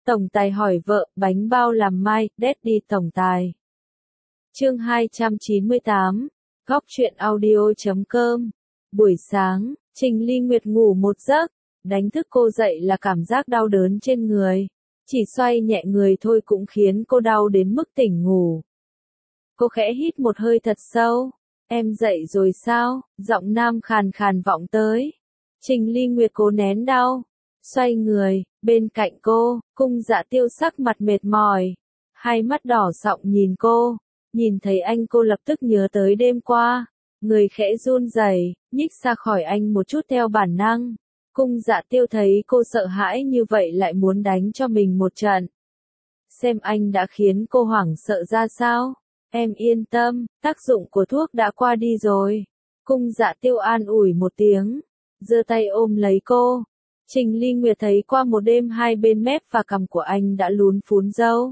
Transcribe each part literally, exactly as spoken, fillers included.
Tổng tài hỏi vợ, bánh bao làm mai, Daddy tổng tài. Chương hai trăm chín mươi tám, góc truyện audio chấm com. Buổi sáng, Trình Ly Nguyệt ngủ một giấc, đánh thức cô dậy là cảm giác đau đớn trên người. Chỉ xoay nhẹ người thôi cũng khiến cô đau đến mức tỉnh ngủ. Cô khẽ hít một hơi thật sâu. Em dậy rồi sao? Giọng nam khàn khàn vọng tới. Trình Ly Nguyệt cố nén đau. Xoay người, bên cạnh cô, Cung Dạ Tiêu sắc mặt mệt mỏi. Hai mắt đỏ sọng nhìn cô. Nhìn thấy anh cô lập tức nhớ tới đêm qua. Người khẽ run rẩy, nhích xa khỏi anh một chút theo bản năng. Cung Dạ Tiêu thấy cô sợ hãi như vậy lại muốn đánh cho mình một trận. Xem anh đã khiến cô hoảng sợ ra sao? Em yên tâm, tác dụng của thuốc đã qua đi rồi. Cung Dạ Tiêu an ủi một tiếng, giơ tay ôm lấy cô. Trình Ly Nguyệt thấy qua một đêm hai bên mép và cằm của anh đã lún phún râu.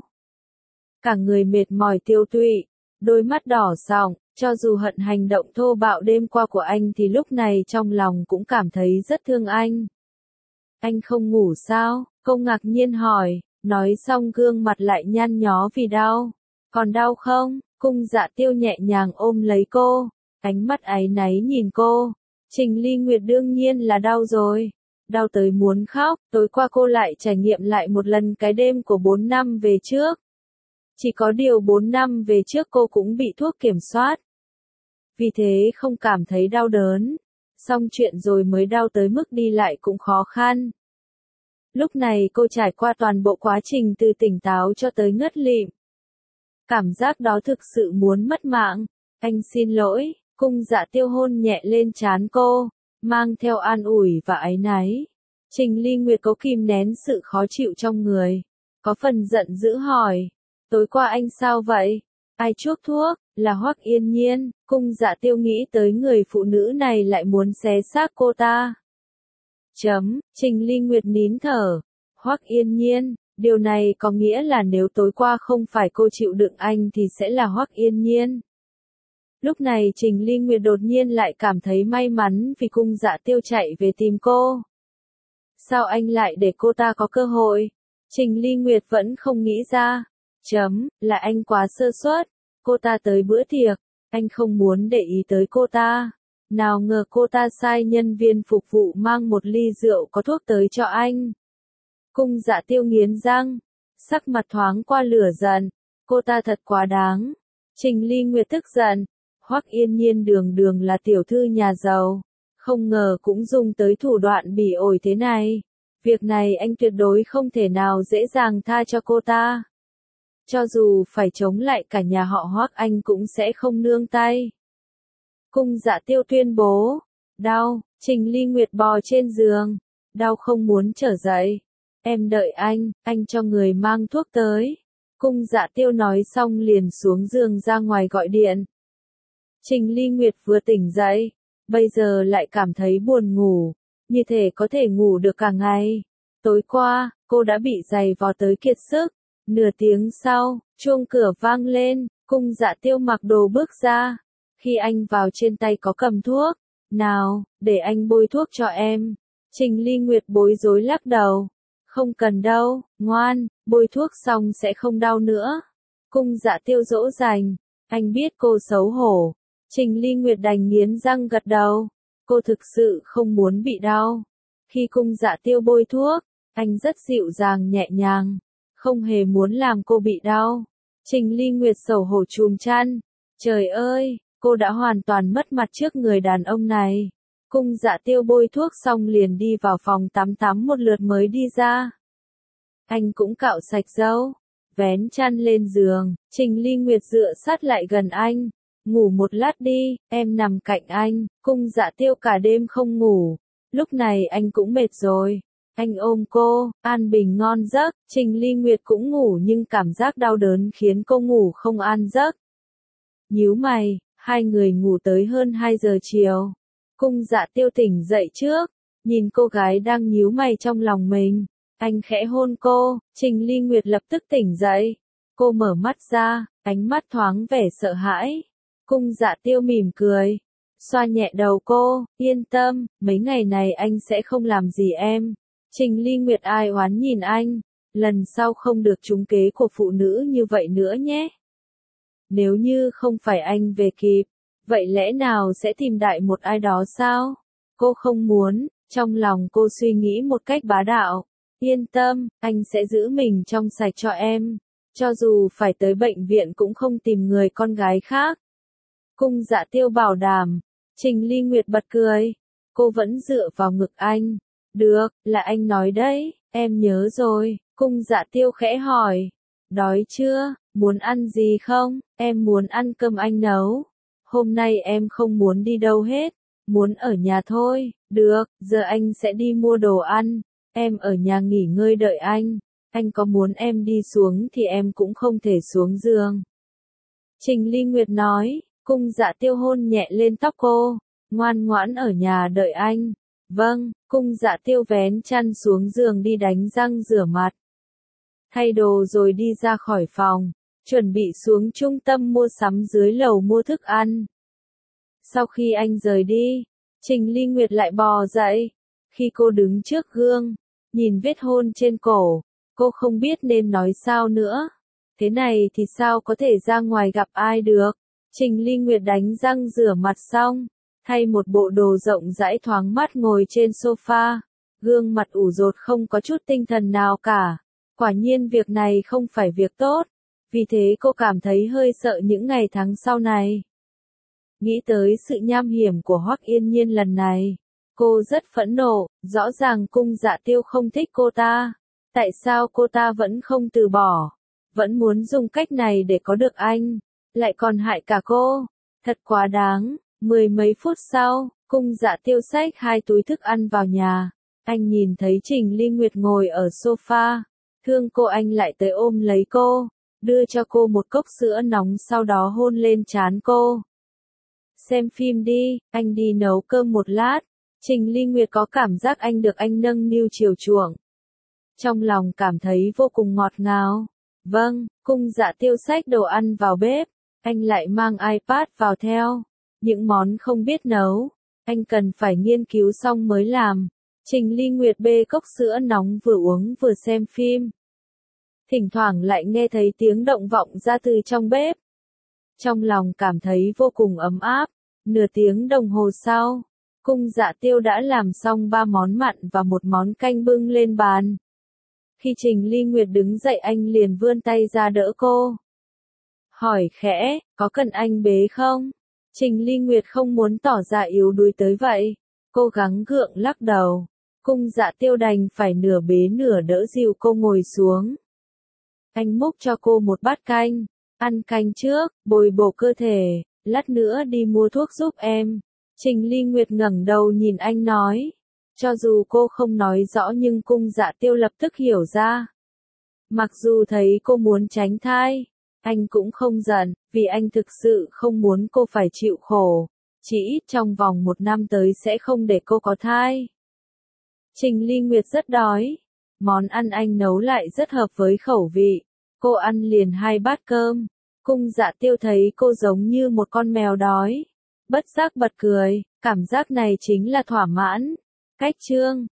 Cả người mệt mỏi tiêu tụy, đôi mắt đỏ sọng, cho dù hận hành động thô bạo đêm qua của anh thì lúc này trong lòng cũng cảm thấy rất thương anh. Anh không ngủ sao? Cô ngạc nhiên hỏi, nói xong gương mặt lại nhăn nhó vì đau. Còn đau không? Cung Dạ Tiêu nhẹ nhàng ôm lấy cô, ánh mắt áy náy nhìn cô. Trình Ly Nguyệt đương nhiên là đau rồi. Đau tới muốn khóc, tối qua cô lại trải nghiệm lại một lần cái đêm của bốn năm về trước. Chỉ có điều bốn năm về trước cô cũng bị thuốc kiểm soát. Vì thế không cảm thấy đau đớn. Xong chuyện rồi mới đau tới mức đi lại cũng khó khăn. Lúc này cô trải qua toàn bộ quá trình từ tỉnh táo cho tới ngất lịm. Cảm giác đó thực sự muốn mất mạng. Anh xin lỗi. Cung Dạ Tiêu hôn nhẹ lên trán cô, mang theo an ủi và áy náy. Trình Ly Nguyệt cố kìm nén sự khó chịu trong người. Có phần giận dữ hỏi. Tối qua anh sao vậy? Ai chuốc thuốc? Là Hoắc Yên Nhiên. Cung Dạ Tiêu nghĩ tới người phụ nữ này lại muốn xé xác cô ta. Chấm, Trình Ly Nguyệt nín thở. Hoắc Yên Nhiên, điều này có nghĩa là nếu tối qua không phải cô chịu đựng anh thì sẽ là Hoắc Yên Nhiên. Lúc này Trình Ly Nguyệt đột nhiên lại cảm thấy may mắn vì Cung Dạ Tiêu chạy về tìm cô. Sao anh lại để cô ta có cơ hội? Trình Ly Nguyệt vẫn không nghĩ ra. Chấm, là anh quá sơ suất. Cô ta tới bữa tiệc, anh không muốn để ý tới cô ta. Nào ngờ cô ta sai nhân viên phục vụ mang một ly rượu có thuốc tới cho anh. Cung Dạ Tiêu nghiến răng, sắc mặt thoáng qua lửa giận. Cô ta thật quá đáng. Trình Ly Nguyệt tức giận. Hoắc Yên Nhiên đường đường là tiểu thư nhà giàu. Không ngờ cũng dùng tới thủ đoạn bỉ ổi thế này. Việc này anh tuyệt đối không thể nào dễ dàng tha cho cô ta. Cho dù phải chống lại cả nhà họ Hoắc anh cũng sẽ không nương tay. Cung Dạ Tiêu tuyên bố. Đau. Trình Ly Nguyệt bò trên giường. Đau không muốn trở dậy. Em đợi anh, anh cho người mang thuốc tới. Cung Dạ Tiêu nói xong liền xuống giường ra ngoài gọi điện. Trình Ly Nguyệt vừa tỉnh dậy, bây giờ lại cảm thấy buồn ngủ, như thể có thể ngủ được cả ngày. Tối qua, cô đã bị giày vò tới kiệt sức. Nửa tiếng sau, chuông cửa vang lên, Cung Dạ Tiêu mặc đồ bước ra. Khi anh vào trên tay có cầm thuốc. Nào, để anh bôi thuốc cho em. Trình Ly Nguyệt bối rối lắc đầu. Không cần đâu, ngoan, bôi thuốc xong sẽ không đau nữa. Cung Dạ Tiêu dỗ dành. Anh biết cô xấu hổ. Trình Ly Nguyệt đành nghiến răng gật đầu. Cô thực sự không muốn bị đau. Khi Cung Dạ Tiêu bôi thuốc, anh rất dịu dàng nhẹ nhàng. Không hề muốn làm cô bị đau. Trình Ly Nguyệt xấu hổ chùm chăn. Trời ơi, cô đã hoàn toàn mất mặt trước người đàn ông này. Cung Dạ Tiêu bôi thuốc xong liền đi vào phòng tắm tắm một lượt mới đi ra. Anh cũng cạo sạch râu, vén chăn lên giường. Trình Ly Nguyệt dựa sát lại gần anh. Ngủ một lát đi, em nằm cạnh anh. Cung Dạ Tiêu cả đêm không ngủ. Lúc này anh cũng mệt rồi. Anh ôm cô, an bình ngon giấc. Trình Ly Nguyệt cũng ngủ nhưng cảm giác đau đớn khiến cô ngủ không an giấc. Nhíu mày, hai người ngủ tới hơn hai giờ chiều. Cung Dạ Tiêu tỉnh dậy trước, nhìn cô gái đang nhíu mày trong lòng mình. Anh khẽ hôn cô, Trình Ly Nguyệt lập tức tỉnh dậy. Cô mở mắt ra, ánh mắt thoáng vẻ sợ hãi. Cung Dạ Tiêu mỉm cười, xoa nhẹ đầu cô, yên tâm, mấy ngày này anh sẽ không làm gì em. Trình Ly Nguyệt ai oán nhìn anh, lần sau không được trúng kế của phụ nữ như vậy nữa nhé. Nếu như không phải anh về kịp, vậy lẽ nào sẽ tìm đại một ai đó sao? Cô không muốn, trong lòng cô suy nghĩ một cách bá đạo. Yên tâm, anh sẽ giữ mình trong sạch cho em. Cho dù phải tới bệnh viện cũng không tìm người con gái khác. Cung Dạ Tiêu bảo đảm. Trình Ly Nguyệt bật cười. Cô vẫn dựa vào ngực anh. Được, là anh nói đấy, em nhớ rồi. Cung Dạ Tiêu khẽ hỏi. Đói chưa, muốn ăn gì không? Em muốn ăn cơm anh nấu. Hôm nay em không muốn đi đâu hết. Muốn ở nhà thôi. Được, giờ anh sẽ đi mua đồ ăn. Em ở nhà nghỉ ngơi đợi anh. Anh có muốn em đi xuống thì em cũng không thể xuống giường. Trình Ly Nguyệt nói. Cung Dạ Tiêu hôn nhẹ lên tóc cô. Ngoan ngoãn ở nhà đợi anh. Vâng, Cung Dạ Tiêu vén chăn xuống giường đi đánh răng rửa mặt. Thay đồ rồi đi ra khỏi phòng. Chuẩn bị xuống trung tâm mua sắm dưới lầu mua thức ăn. Sau khi anh rời đi, Trình Ly Nguyệt lại bò dậy. Khi cô đứng trước gương, nhìn vết hôn trên cổ, cô không biết nên nói sao nữa. Thế này thì sao có thể ra ngoài gặp ai được? Trình Ly Nguyệt đánh răng rửa mặt xong, thay một bộ đồ rộng rãi thoáng mát ngồi trên sofa, gương mặt ủ rột không có chút tinh thần nào cả. Quả nhiên việc này không phải việc tốt, vì thế cô cảm thấy hơi sợ những ngày tháng sau này. Nghĩ tới sự nham hiểm của Hoắc Yên Nhiên lần này, cô rất phẫn nộ, rõ ràng Cung Dạ Tiêu không thích cô ta. Tại sao cô ta vẫn không từ bỏ, vẫn muốn dùng cách này để có được anh, lại còn hại cả cô, thật quá đáng. Mười mấy phút sau, Cung Dạ Tiêu xách hai túi thức ăn vào nhà, anh nhìn thấy Trình Ly Nguyệt ngồi ở sofa, thương cô anh lại tới ôm lấy cô, đưa cho cô một cốc sữa nóng sau đó hôn lên trán cô. Xem phim đi, anh đi nấu cơm một lát. Trình Ly Nguyệt có cảm giác anh được anh nâng niu chiều chuộng. Trong lòng cảm thấy vô cùng ngọt ngào. Vâng, Cung Dạ Tiêu xách đồ ăn vào bếp, anh lại mang iPad vào theo. Những món không biết nấu, anh cần phải nghiên cứu xong mới làm. Trình Ly Nguyệt bê cốc sữa nóng vừa uống vừa xem phim. Thỉnh thoảng lại nghe thấy tiếng động vọng ra từ trong bếp. Trong lòng cảm thấy vô cùng ấm áp. Nửa tiếng đồng hồ sau, Cung Dạ Tiêu đã làm xong ba món mặn và một món canh bưng lên bàn. Khi Trình Ly Nguyệt đứng dậy anh liền vươn tay ra đỡ cô. Hỏi khẽ, có cần anh bế không? Trình Ly Nguyệt không muốn tỏ ra yếu đuối tới vậy. Cô gắng gượng lắc đầu. Cung Dạ Tiêu đành phải nửa bế nửa đỡ dìu cô ngồi xuống. Anh múc cho cô một bát canh. Ăn canh trước, bồi bổ cơ thể, lát nữa đi mua thuốc giúp em. Trình Ly Nguyệt ngẩng đầu nhìn anh nói. Cho dù cô không nói rõ nhưng Cung Dạ Tiêu lập tức hiểu ra. Mặc dù thấy cô muốn tránh thai, anh cũng không giận, vì anh thực sự không muốn cô phải chịu khổ. Chỉ ít trong vòng một năm tới sẽ không để cô có thai. Trình Ly Nguyệt rất đói. Món ăn anh nấu lại rất hợp với khẩu vị. Cô ăn liền hai bát cơm. Cung Dạ Tiêu thấy cô giống như một con mèo đói. Bất giác bật cười, cảm giác này chính là thỏa mãn. Cách chương